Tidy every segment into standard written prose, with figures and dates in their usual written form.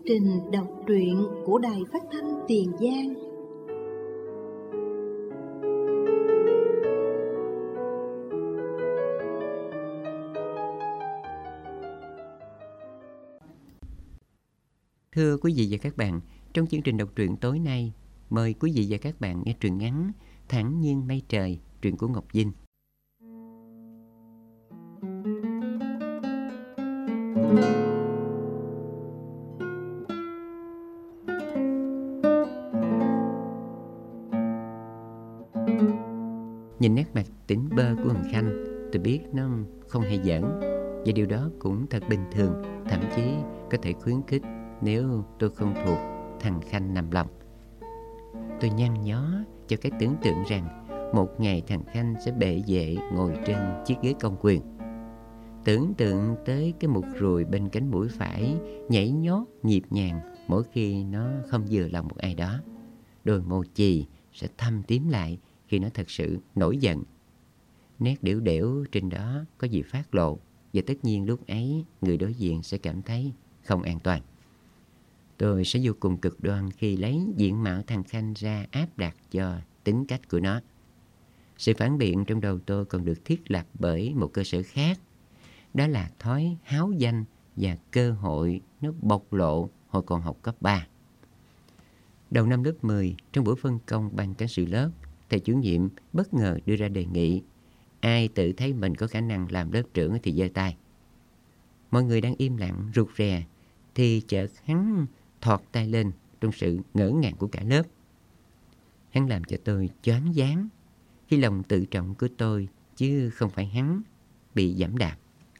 trình đọc truyện của Đài Phát thanh Tiền Giang. Thưa quý vị và các bạn, trong chương trình đọc truyện tối nay, mời quý vị và các bạn nghe truyện ngắn Thản Nhiên Mây Trời, truyện của Ngọc Vinh. Nhìn nét mặt tỉnh bơ của thằng Khanh, tôi biết nó không hay giỡn, và điều đó cũng thật bình thường, thậm chí có thể khuyến khích nếu tôi không thuộc thằng Khanh nằm lòng. Tôi nhăn nhó cho cái tưởng tượng rằng một ngày thằng Khanh sẽ bệ vệ ngồi trên chiếc ghế công quyền. Tưởng tượng tới cái mụt ruồi bên cánh mũi phải nhảy nhót nhịp nhàng mỗi khi nó không vừa lòng một ai đó. Đôi môi chì sẽ thâm tím lại khi nó thật sự nổi giận. Nét đểu đểu trên đó có gì phát lộ, và tất nhiên lúc ấy người đối diện sẽ cảm thấy không an toàn. Tôi sẽ vô cùng cực đoan khi lấy diện mạo thằng Khanh ra áp đặt cho tính cách của nó. Sự phản biện trong đầu tôi còn được thiết lập bởi một cơ sở khác. Đó là thói háo danh và cơ hội nó bộc lộ hồi còn học cấp 3. Đầu năm lớp 10, trong buổi phân công ban cán sự lớp, thầy chủ nhiệm bất ngờ đưa ra đề nghị ai tự thấy mình có khả năng làm lớp trưởng thì giơ tay. Mọi người đang im lặng rụt rè thì chợt hắn thọt tay lên trong sự ngỡ ngàng của cả lớp. Hắn làm cho tôi choáng váng khi lòng tự trọng của tôi, chứ không phải hắn, bị giẫm đạp.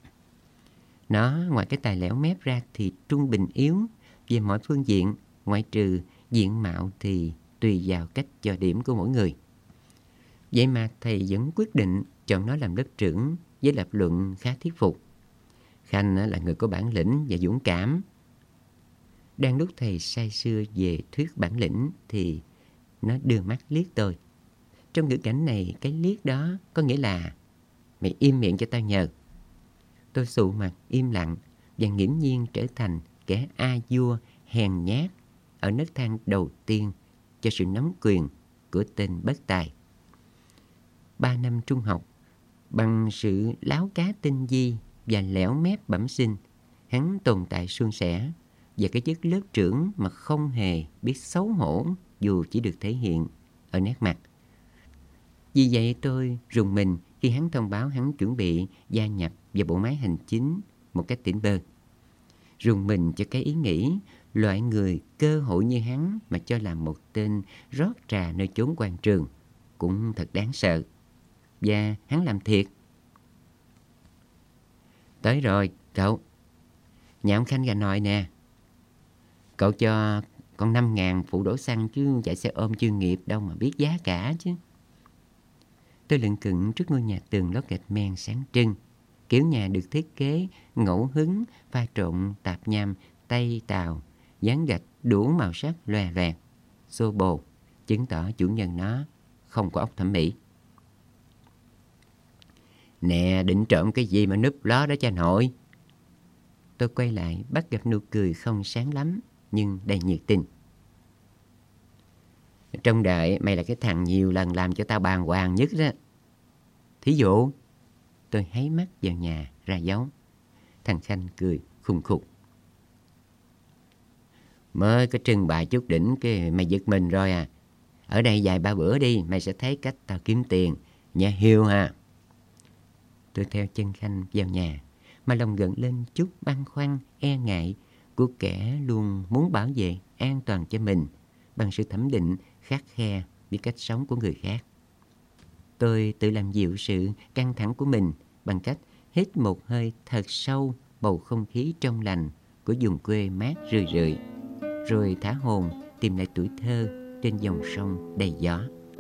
Nó ngoài cái tài lẻo mép ra thì trung bình yếu về mọi phương diện, ngoại trừ diện mạo thì tùy vào cách cho điểm của mỗi người. Vậy mà thầy vẫn quyết định chọn nó làm lớp trưởng với lập luận khá thuyết phục. Khanh là người có bản lĩnh và dũng cảm. Đang lúc thầy say sưa về thuyết bản lĩnh thì nó đưa mắt liếc tôi. Trong ngữ cảnh này, cái liếc đó có nghĩa là mày im miệng cho tao nhờ. Tôi sụ mặt im lặng và nghiễm nhiên trở thành kẻ a vua hèn nhát ở nấc thang đầu tiên cho sự nắm quyền của tên bất tài. 3 năm trung học, bằng sự láo cá tinh vi và lẻo mép bẩm sinh, hắn tồn tại suôn sẻ và cái chức lớp trưởng mà không hề biết xấu hổ dù chỉ được thể hiện ở nét mặt. Vì vậy tôi rùng mình khi hắn thông báo hắn chuẩn bị gia nhập vào bộ máy hành chính một cách tỉnh bơ. Rùng mình cho cái ý nghĩ loại người cơ hội như hắn mà cho làm một tên rót trà nơi chốn quan trường cũng thật đáng sợ. Và hắn làm thiệt. Tới rồi cậu. Nhà ông Khanh gà nòi nè. Cậu cho con 5.000 phụ đổ xăng chứ chạy xe ôm chuyên nghiệp đâu mà biết giá cả chứ. Tôi lững cững trước ngôi nhà tường lót gạch men sáng trưng. Kiểu nhà được thiết kế ngẫu hứng pha trộn tạp nham Tây Tàu, dán gạch đủ màu sắc loè loẹt, xô bồ, chứng tỏ chủ nhân nó không có óc thẩm mỹ. Nè, định trộm cái gì mà núp ló đó cha nội? Tôi quay lại bắt gặp nụ cười không sáng lắm nhưng đầy nhiệt tình. Trong đời mày là cái thằng nhiều lần làm cho tao bàng hoàng nhất đó. Thí dụ? Tôi háy mắt vào nhà ra dấu. Thằng Khanh cười khùng khục. Mới có trưng bày chút đỉnh cái mày giật mình rồi à. Ở đây vài ba bữa đi, mày sẽ thấy cách tao kiếm tiền. Nhà hiêu ha. Tôi theo chân Khanh vào nhà, mà lòng gợn lên chút băn khoăn, e ngại của kẻ luôn muốn bảo vệ an toàn cho mình bằng sự thẩm định khắt khe với cách sống của người khác. Tôi tự làm dịu sự căng thẳng của mình bằng cách hít một hơi thật sâu bầu không khí trong lành của vùng quê mát rười rượi, rồi thả hồn tìm lại tuổi thơ trên dòng sông đầy gió.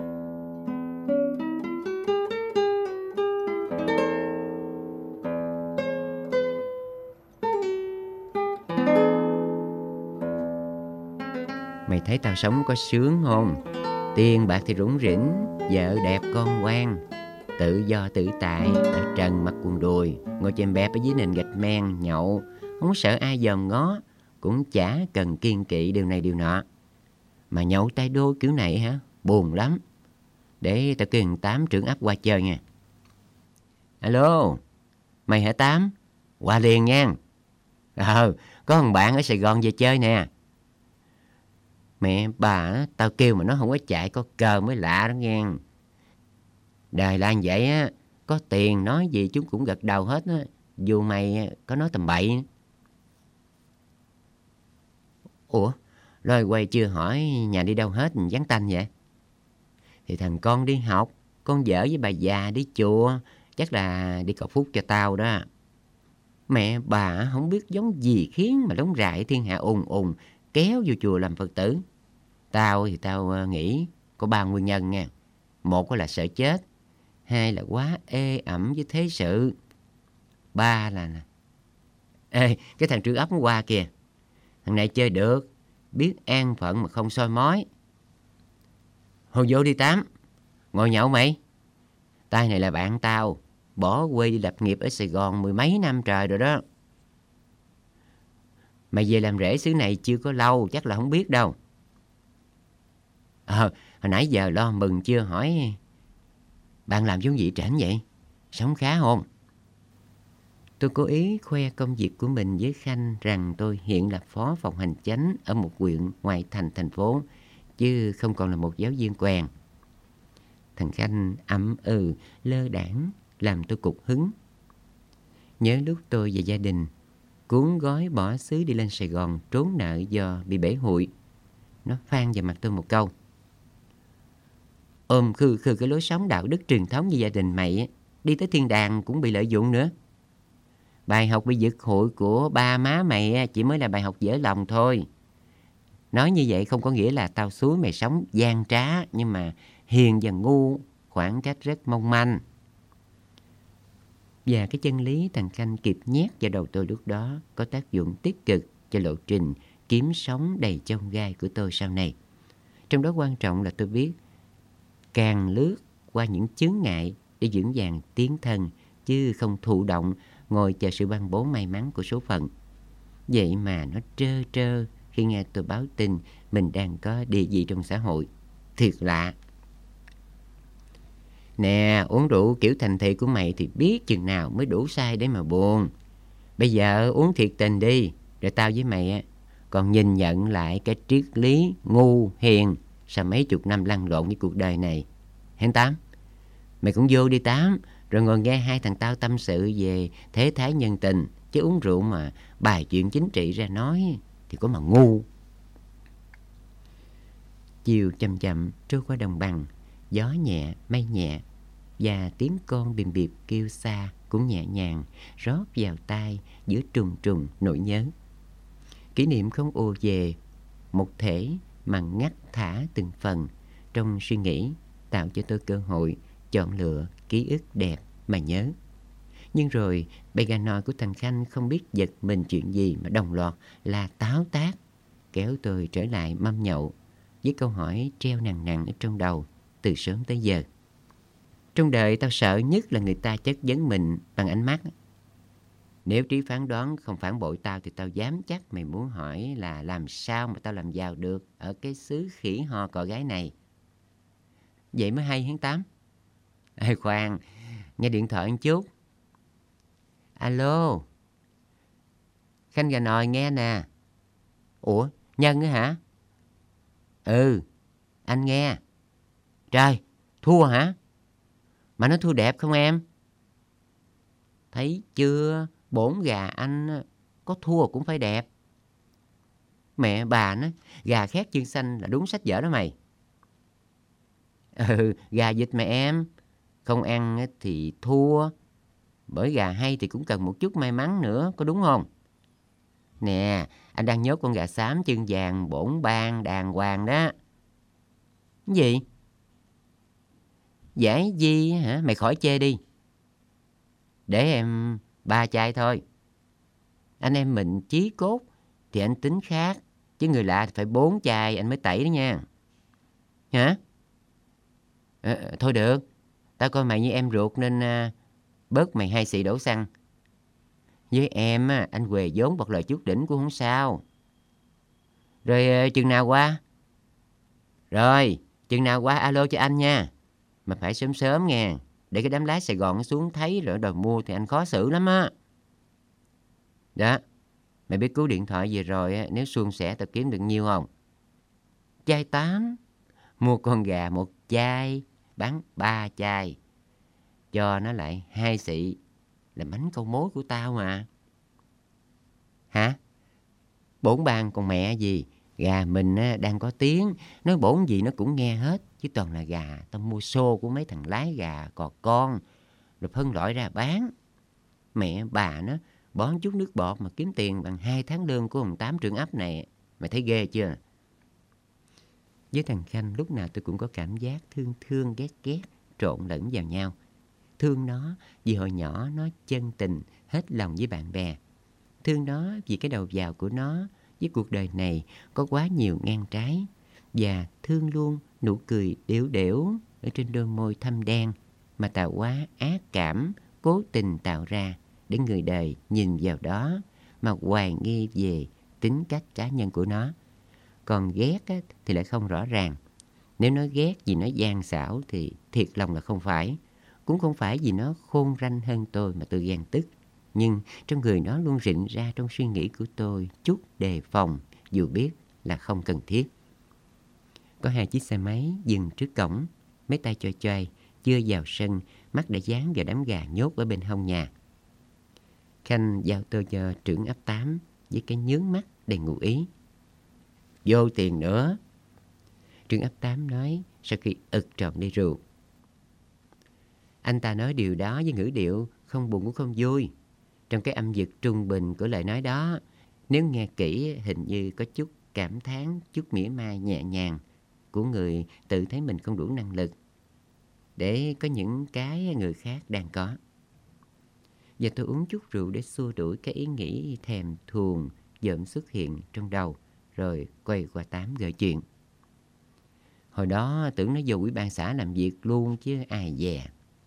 Mày thấy tao sống có sướng không? Tiền bạc thì rủng rỉnh, vợ đẹp con ngoan, tự do tự tại, ở trần mặc quần đùi, ngồi chèm bẹp ở dưới nền gạch men nhậu, không có sợ ai dòm ngó, cũng chả cần kiêng kỵ điều này điều nọ. Mà nhậu tay đôi kiểu này hả, buồn lắm. Để tao kêu thằng Tám trưởng ấp qua chơi nha. Alo, mày hả Tám? Qua liền nha. Có thằng bạn ở Sài Gòn về chơi nè. Mẹ bà, tao kêu mà nó không có chạy có cờ mới lạ đó nghe. Đời là vậy á, có tiền nói gì chúng cũng gật đầu hết á, dù mày có nói tầm bậy. Ủa, rồi quay chưa hỏi nhà đi đâu hết vắng tanh vậy? Thì thằng con đi học, con vợ với bà già đi chùa, chắc là đi cầu phúc cho tao đó. Mẹ bà không biết giống gì khiến mà đống rại thiên hạ ùn ùn kéo vô chùa làm Phật tử. Tao thì tao nghĩ có 3 nguyên nhân nha. Một là sợ chết, 2 là quá ê ẩm với thế sự, 3 là... Ê, cái thằng trưởng ấp nó qua kìa. Thằng này chơi được, biết an phận mà không soi mói. Hồi vô đi Tám, ngồi nhậu mày. Tay này là bạn tao, bỏ quê đi lập nghiệp ở Sài Gòn 10 mấy năm trời rồi đó. Mày về làm rể xứ này chưa có lâu, chắc là không biết đâu. Hồi nãy giờ lo mừng chưa hỏi bạn làm giống gì trển vậy? Sống khá không? Tôi cố ý khoe công việc của mình với Khanh rằng tôi hiện là phó phòng hành chánh ở một huyện ngoại thành thành phố, chứ không còn là một giáo viên quèn. Thằng Khanh ậm lơ đãng làm tôi cục hứng. Nhớ lúc tôi và gia đình cuốn gói bỏ xứ đi lên Sài Gòn trốn nợ do bị bể hụi, nó phang vào mặt tôi một câu: ôm khư cái lối sống đạo đức truyền thống như gia đình mày, đi tới thiên đàng cũng bị lợi dụng nữa. Bài học bị giật hụi của ba má mày chỉ mới là bài học dở lòng thôi. Nói như vậy không có nghĩa là tao xúi mày sống gian trá, nhưng mà hiền và ngu khoảng cách rất mong manh. Và cái chân lý thằng Khanh kịp nhét vào đầu tôi lúc đó có tác dụng tích cực cho lộ trình kiếm sống đầy chông gai của tôi sau này. Trong đó quan trọng là tôi biết càng lướt qua những chướng ngại để vững vàng tiến thân, chứ không thụ động ngồi chờ sự ban bố may mắn của số phận. Vậy mà nó trơ trơ khi nghe tôi báo tin mình đang có địa vị trong xã hội. Thiệt lạ. Nè, uống rượu kiểu thành thị của mày thì biết chừng nào mới đủ say để mà buồn. Bây giờ uống thiệt tình đi, rồi tao với mày còn nhìn nhận lại cái triết lý ngu hiền sau mấy chục năm lăn lộn với cuộc đời này. Hén Tám, mày cũng vô đi Tám, rồi ngồi nghe hai thằng tao tâm sự về thế thái nhân tình, chứ uống rượu mà bài chuyện chính trị ra nói thì có mà ngu. Chiều chậm chậm trôi qua đồng bằng, gió nhẹ, mây nhẹ, và tiếng con bìm bịp kêu xa cũng nhẹ nhàng rót vào tai giữa trùng trùng nỗi nhớ. Kỷ niệm không ùa về một thể mà ngắt thả từng phần trong suy nghĩ, tạo cho tôi cơ hội chọn lựa ký ức đẹp mà nhớ. Nhưng rồi bầy gà nòi của thằng Khanh không biết giật mình chuyện gì mà đồng loạt là táo tát kéo tôi trở lại mâm nhậu với câu hỏi treo nặng nặng ở trong đầu từ sớm tới giờ. Trong đời tao sợ nhất là người ta chất vấn mình bằng ánh mắt. Nếu trí phán đoán không phản bội tao thì tao dám chắc mày muốn hỏi là làm sao mà tao làm giàu được ở cái xứ khỉ ho cò gái này. Vậy mới hay hén Tám. Ê khoan, nghe điện thoại một chút. Alo, Khanh gà nòi nghe nè. Ủa, Nhân á hả? Ừ, anh nghe. Trời, thua hả? Mà nó thua đẹp không em? Thấy chưa, bổn gà anh có thua cũng phải đẹp. Mẹ bà nó, gà khét chân xanh là đúng sách vở đó mày. Ừ, gà vịt mà em. Không ăn thì thua. Bởi gà hay thì cũng cần một chút may mắn nữa, có đúng không? Nè, anh đang nhốt con gà xám chân vàng bổn ban đàng hoàng đó. Cái gì? Giải gì hả? Mày khỏi chê đi. Để em 3 chai thôi. Anh em mình chí cốt thì anh tính khác, chứ người lạ thì phải 4 chai anh mới tẩy đó nha. Hả? Thôi được, tao coi mày như em ruột nên bớt mày hay xì đổ xăng. Với em anh què vốn bọc lời chút đỉnh cũng không sao. Rồi chừng nào qua? Rồi, chừng nào qua alo cho anh nha. Mà phải sớm sớm nghe, để cái đám lái Sài Gòn nó xuống thấy rồi đòi mua thì anh khó xử lắm á. Đó, mày biết cú điện thoại vừa rồi á, nếu suôn sẻ tao kiếm được nhiêu không? Chai 8, mua con gà 1 chai, bán 3 chai, cho nó lại 2 xị, là mánh câu mối của tao mà. Hả? Bổn bang con mẹ gì, gà mình á, đang có tiếng, nói bổn gì nó cũng nghe hết, chứ toàn là gà tao mua xô của mấy thằng lái gà cò con, rồi phân loại ra bán. Mẹ bà nó bón chút nước bọt mà kiếm tiền bằng 2 tháng lương của ông Tám trưởng ấp này, mày thấy ghê chưa? Với thằng Khanh lúc nào tôi cũng có cảm giác thương thương ghét ghét trộn lẫn vào nhau. Thương nó vì hồi nhỏ nó chân tình, hết lòng với bạn bè. Thương nó vì cái đầu vào của nó với cuộc đời này có quá nhiều ngang trái. Và thương luôn nụ cười đểu đểu ở trên đôi môi thâm đen mà Tào Hóa ác cảm cố tình tạo ra để người đời nhìn vào đó mà hoài nghi về tính cách cá nhân của nó. Còn ghét á, thì lại không rõ ràng. Nếu nói ghét vì nó gian xảo thì thiệt lòng là không phải. Cũng không phải vì nó khôn ranh hơn tôi mà tôi ghen tức. Nhưng trong người nó luôn rịn ra trong suy nghĩ của tôi chút đề phòng, dù biết là không cần thiết. Có 2 chiếc xe máy dừng trước cổng, mấy tay choai choai, chưa vào sân, mắt đã dán vào đám gà nhốt ở bên hông nhà. Khanh giao tôi cho trưởng ấp 8 với cái nhướng mắt đầy ngụ ý. Vô tiền nữa. Trưởng ấp 8 nói sau khi ực trộm ly rượu. Anh ta nói điều đó với ngữ điệu không buồn cũng không vui. Trong cái âm vực trung bình của lời nói đó, nếu nghe kỹ hình như có chút cảm thán, chút mỉa mai nhẹ nhàng của người tự thấy mình không đủ năng lực để có những cái người khác đang có. Và tôi uống chút rượu để xua đuổi cái ý nghĩ thèm thuồng dợm xuất hiện trong đầu, rồi quay qua Tám gợi chuyện. Hồi đó tưởng nó vô ủy ban xã làm việc luôn chứ ai dè.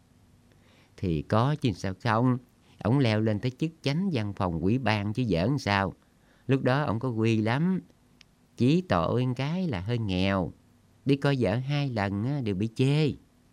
Thì có chứ sao không. Ổng leo lên tới chức chánh văn phòng ủy ban chứ giỡn sao. Lúc đó ổng có quy lắm. Chỉ tội cái là hơi nghèo. Đi coi vợ 2 lần đều bị chê.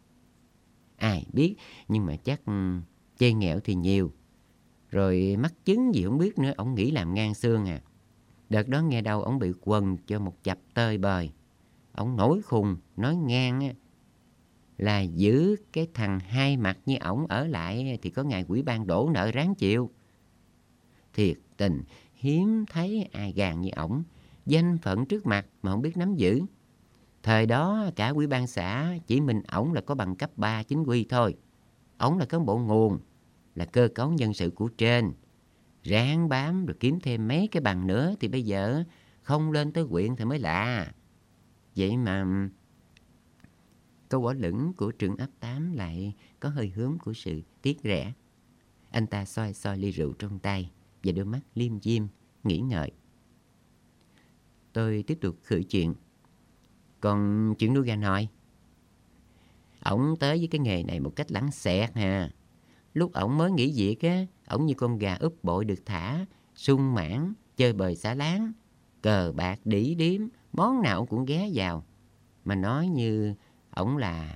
Ai biết, nhưng mà chắc chê nghèo thì nhiều. Rồi mắc chứng gì không biết nữa, ổng nghĩ làm ngang xương à. Đợt đó nghe đâu ổng bị quần cho một chập tơi bời. Ổng nổi khùng, nói ngang là giữ cái thằng hai mặt như ổng ở lại thì có ngày ủy ban đổ nợ ráng chịu. Thiệt tình, hiếm thấy ai gàn như ổng, danh phận trước mặt mà không biết nắm giữ. Thời đó cả ủy ban xã chỉ mình ổng là có bằng cấp 3 chính quy thôi. Ổng là cán bộ nguồn, là cơ cấu nhân sự của trên. Ráng bám rồi kiếm thêm mấy cái bằng nữa thì bây giờ không lên tới huyện thì mới lạ. Vậy mà câu bỏ lửng của trưởng ấp 8 lại có hơi hướng của sự tiếc rẻ. Anh ta soi soi ly rượu trong tay và đôi mắt liêm diêm, nghĩ ngợi. Tôi tiếp tục khởi chuyện. Còn chuyện nuôi gà nòi? Ổng tới với cái nghề này một cách lẳng xẹt hà. Lúc ổng mới nghỉ việc á, ổng như con gà úp bội được thả, sung mãn, chơi bời xả láng, cờ bạc đỉ điếm, món nào ổng cũng ghé vào. Mà nói như ổng là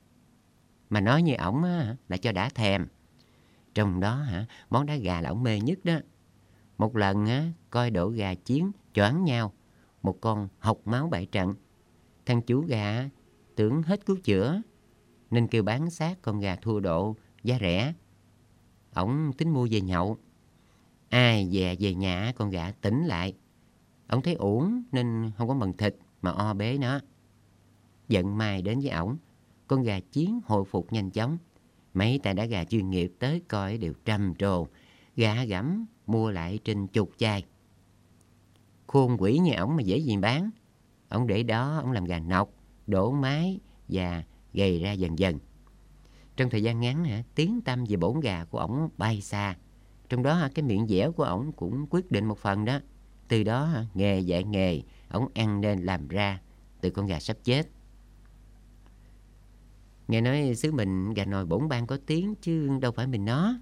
cho đã thèm. Trong đó món đá gà là ổng mê nhất đó. Một lần coi đổ gà chiến choáng nhau, một con hộc máu bại trận. Thằng chủ gà tưởng hết cứu chữa nên kêu bán xác con gà thua độ giá rẻ. Ổng tính mua về nhậu. Ai về nhà con gà tỉnh lại. Ổng thấy uổng nên không có mần thịt mà o bế nó. Giận mai đến với ổng, con gà chiến hồi phục nhanh chóng. Mấy tay đá gà chuyên nghiệp tới coi đều trầm trồ, gà gẫm mua lại trên chục chai. Khôn quỷ như ổng mà dễ gì bán. Ổng để đó ổng làm gà nọc, đổ mái và gầy ra dần dần. Trong thời gian ngắn tiếng tăm về bổn gà của ổng bay xa. Trong đó cái miệng dẻo của ổng cũng quyết định một phần đó. Từ đó nghề dạy nghề, ổng ăn nên làm ra từ con gà sắp chết. Nghe nói xứ mình gà nòi bổn bang có tiếng chứ đâu phải mình nó.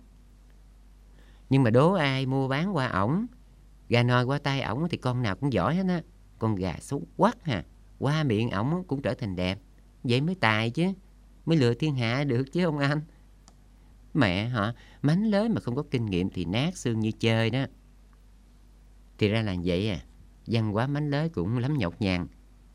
Nhưng mà đố ai mua bán qua ổng, gà nòi qua tay ổng thì con nào cũng giỏi hết á. con gà xấu quắc hà, qua miệng ổng cũng trở thành đẹp. Vậy mới tài chứ, mới lừa thiên hạ được chứ ông anh. Mẹ hả, mánh lới mà không có kinh nghiệm thì nát xương như chơi đó. Thì ra là vậy à, văn hóa mánh lới cũng lắm nhọc nhằn.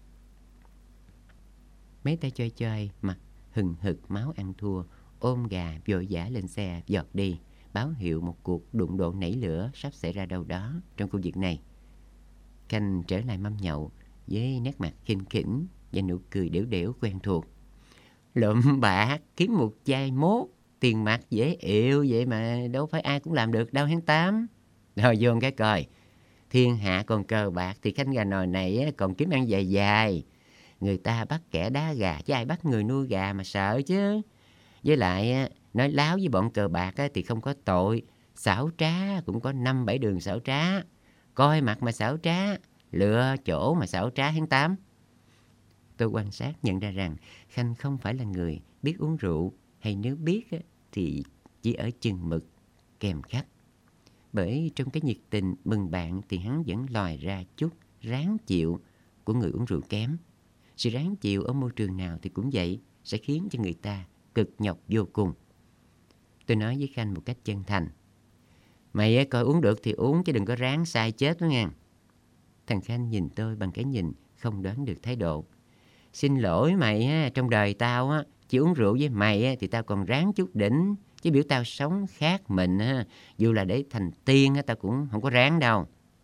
Mấy tay chơi chơi, mặt hừng hực máu ăn thua, ôm gà vội vã lên xe giọt đi, báo hiệu một cuộc đụng độ nảy lửa sắp xảy ra đâu đó trong khu vực này. Khanh trở lại mâm nhậu với nét mặt khinh khỉnh và nụ cười đểu đểu quen thuộc. Lụm bạc kiếm một chai mốt, tiền mặt dễ ịu vậy mà đâu phải ai cũng làm được đâu hắn Tám. Rồi vô cái coi, thiên hạ còn cờ bạc thì Khanh gà nồi này còn kiếm ăn dài dài. Người ta bắt kẻ đá gà chứ ai bắt người nuôi gà mà sợ chứ. Với lại nói láo với bọn cờ bạc thì không có tội, xảo trá cũng có 5-7 đường xảo trá. Coi mặt mà xảo trá, lựa chỗ mà xảo trá hắn Tám. Tôi quan sát nhận ra rằng Khanh không phải là người biết uống rượu, hay nếu biết thì chỉ ở chừng mực kèm khách. Bởi trong cái nhiệt tình mừng bạn thì hắn vẫn lòi ra chút ráng chịu của người uống rượu kém. Sự ráng chịu ở môi trường nào thì cũng vậy, sẽ khiến cho người ta cực nhọc vô cùng. Tôi nói với Khanh một cách chân thành. Mày coi uống được thì uống chứ đừng có ráng sai chết đó nha. Thằng Khanh nhìn tôi bằng cái nhìn không đoán được thái độ. Xin lỗi mày, trong đời tao chỉ uống rượu với mày thì tao còn ráng chút đỉnh. Chứ biểu tao sống khác mình, dù là để thành tiên tao cũng không có ráng đâu.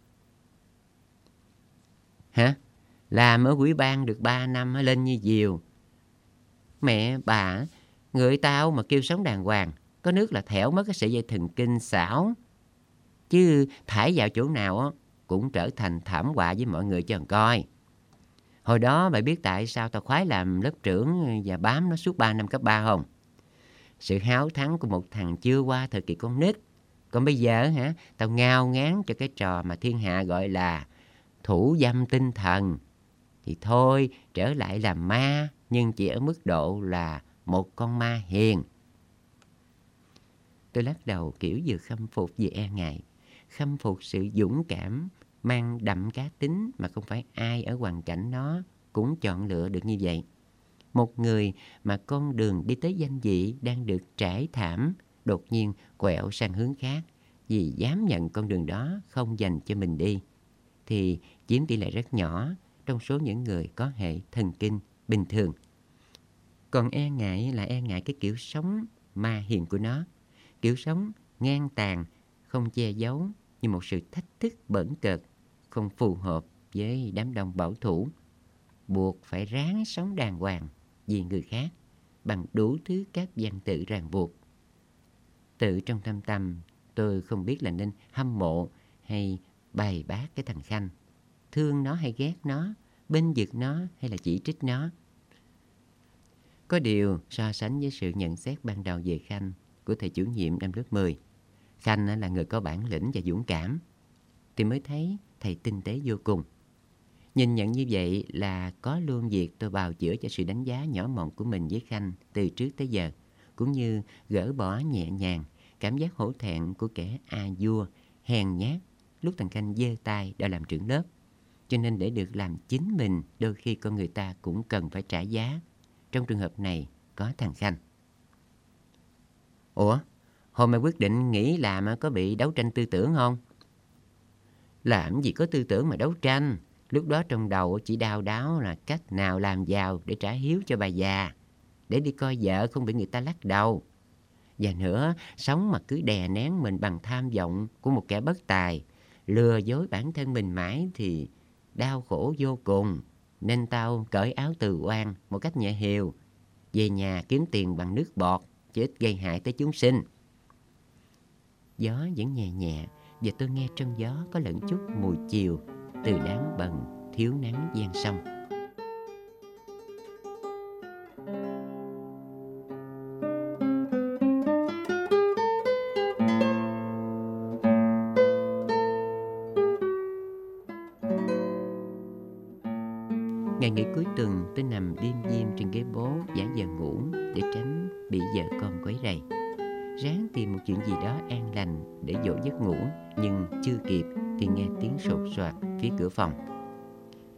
Hả? Làm ở quỹ ban được 3 năm lên như diều. Mẹ bà, người tao mà kêu sống đàng hoàng, có nước là thẻo mất cái sợi dây thần kinh xảo. Chứ thải vào chỗ nào cũng trở thành thảm họa với mọi người cho coi. Hồi đó mày biết tại sao tao khoái làm lớp trưởng và bám nó suốt 3 năm cấp 3 không? Sự háo thắng của một thằng chưa qua thời kỳ con nít. Còn bây giờ tao ngao ngán cho cái trò mà thiên hạ gọi là thủ dâm tinh thần. Thì thôi, trở lại làm ma, nhưng chỉ ở mức độ là một con ma hiền. Tôi lắc đầu kiểu vừa khâm phục vừa e ngại. Khâm phục sự dũng cảm, mang đậm cá tính mà không phải ai ở hoàn cảnh đó cũng chọn lựa được như vậy. Một người mà con đường đi tới danh vị đang được trải thảm, đột nhiên quẹo sang hướng khác vì dám nhận con đường đó không dành cho mình đi, thì chiếm tỷ lệ rất nhỏ trong số những người có hệ thần kinh bình thường. Còn e ngại là e ngại cái kiểu sống ma hiền của nó. Kiểu sống ngang tàn, không che giấu như một sự thách thức bỡn cợt, không phù hợp với đám đông bảo thủ, buộc phải ráng sống đàng hoàng vì người khác bằng đủ thứ các văn tự ràng buộc. Tự trong thâm tâm, tôi không biết là nên hâm mộ hay bài bác cái thằng Khanh, thương nó hay ghét nó, bênh vực nó hay là chỉ trích nó. Có điều so sánh với sự nhận xét ban đầu về Khanh của thầy chủ nhiệm năm lớp 10, Khanh là người có bản lĩnh và dũng cảm, thì mới thấy thầy tinh tế vô cùng. Nhìn nhận như vậy là có luôn việc tôi bào chữa cho sự đánh giá nhỏ mọn của mình với Khanh từ trước tới giờ, cũng như gỡ bỏ nhẹ nhàng cảm giác hổ thẹn của kẻ a vua, hèn nhát lúc thằng Khanh giơ tay đã làm trưởng lớp. Cho nên để được làm chính mình, đôi khi con người ta cũng cần phải trả giá. Trong trường hợp này có thằng Khanh. Ủa, hôm mày quyết định nghỉ làm có bị đấu tranh tư tưởng không? Làm gì có tư tưởng mà đấu tranh. Lúc đó trong đầu chỉ đau đáu là cách nào làm giàu để trả hiếu cho bà già, để đi coi vợ không bị người ta lắc đầu. Và nữa, sống mà cứ đè nén mình bằng tham vọng của một kẻ bất tài, lừa dối bản thân mình mãi thì đau khổ vô cùng. Nên tao cởi áo từ oan một cách nhẹ hiều, về nhà kiếm tiền bằng nước bọt, chứ ít gây hại tới chúng sinh. Gió vẫn nhẹ nhẹ, và tôi nghe trong gió có lẫn chút mùi chiều từ đám bần thiếu nắng ven sông. Ngày nghỉ cuối tuần, tôi nằm liêm diêm trên ghế bố giả vờ ngủ để tránh bị vợ con quấy rầy. Ráng tìm một chuyện gì đó an lành để dỗ giấc ngủ, nhưng chưa kịp thì nghe tiếng sột soạt phía cửa phòng.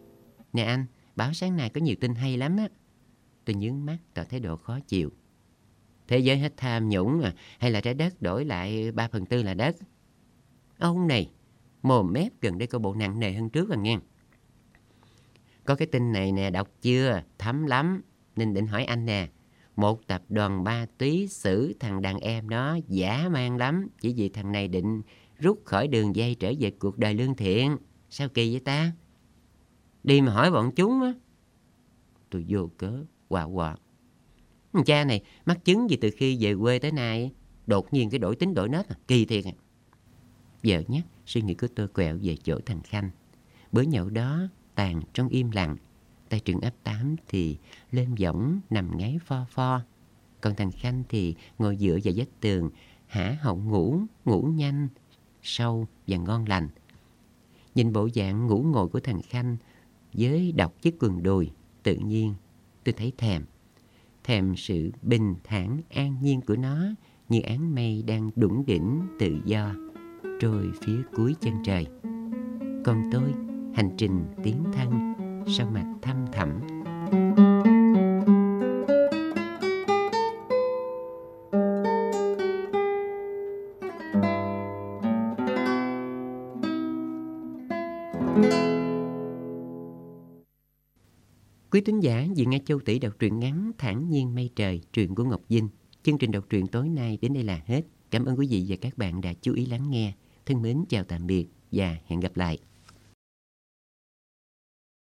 Nè anh, báo sáng nay có nhiều tin hay lắm á. Tôi nhướng mắt tỏ thái độ khó chịu. Thế giới hết tham nhũng à, hay là trái đất đổi lại 3/4 là đất? Ông này, mồm mép gần đây coi bộ nặng nề hơn trước rồi nghe. Có cái tin này nè, đọc chưa? Thấm lắm, nên định hỏi anh nè. Một tập đoàn ma túy xử thằng đàn em đó dã man lắm, chỉ vì thằng này định rút khỏi đường dây trở về cuộc đời lương thiện. Sao kỳ vậy ta? Đi mà hỏi bọn chúng á. Tôi vô cớ quạ quạ. Cha này mắc chứng gì từ khi về quê tới nay, đột nhiên cái đổi tính đổi nết à, kỳ thiệt à. Giờ nhé, suy nghĩ của tôi quẹo về chỗ thằng Khanh. Bữa nhậu đó tàn trong im lặng. Tay trưởng ấp 8 thì lên võng nằm ngáy pho pho. Còn thằng Khanh thì ngồi dựa vào vách tường, hả họng ngủ nhanh, sâu và ngon lành. Nhìn bộ dạng ngủ ngồi của thằng Khanh với đọc chiếc quần đùi, tự nhiên tôi thấy thèm. Thèm sự bình thản an nhiên của nó, như áng mây đang đủng đỉnh tự do trôi phía cuối chân trời. Còn tôi, hành trình tiến thân sau mặt thăm thẳm. Quý thính giả vừa nghe Châu Tỷ đọc truyện ngắn Thản nhiên mây trời, truyện của Ngọc Vinh. Chương trình đọc truyện tối nay đến đây là hết. Cảm ơn quý vị và các bạn đã chú ý lắng nghe. Thân mến chào tạm biệt và hẹn gặp lại.